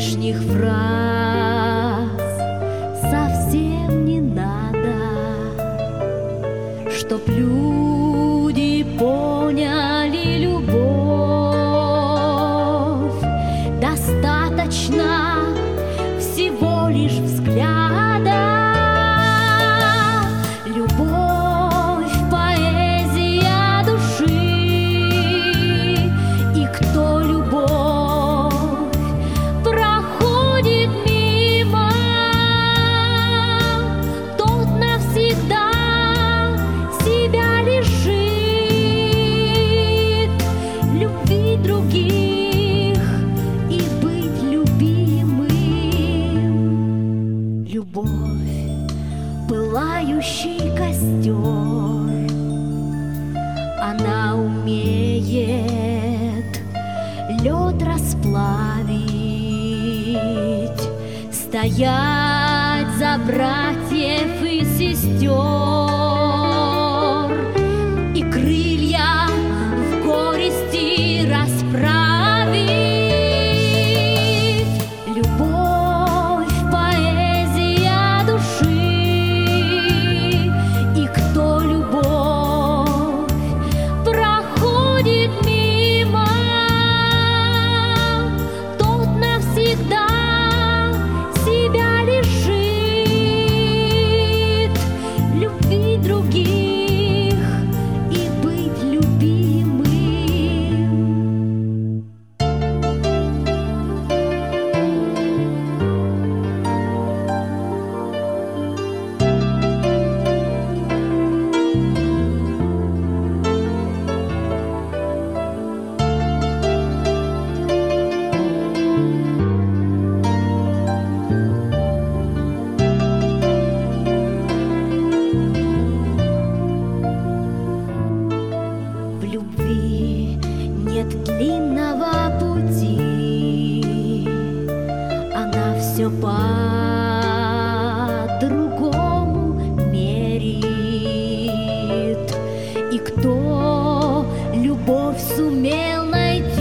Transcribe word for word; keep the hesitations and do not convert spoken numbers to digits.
лишних фраз совсем не надо, чтоб люди поняли любовь. Достаточно всего лишь взгляда. Любовь, поэзия души, и кто любовь проходит мимо, тот навсегда себя лишит любви других и быть любимым. Любовь — пылающий костер, она умеет лед расплавить, стоять за братьев и сестер и крылья в горести расправить. Любовь, поэзия души, и кто любовь проходит мимо, тот навсегда себя лишит любви других и быть любимым. В любви нет длинного пути, она все по-другому мерит. И кто любовь сумел найти,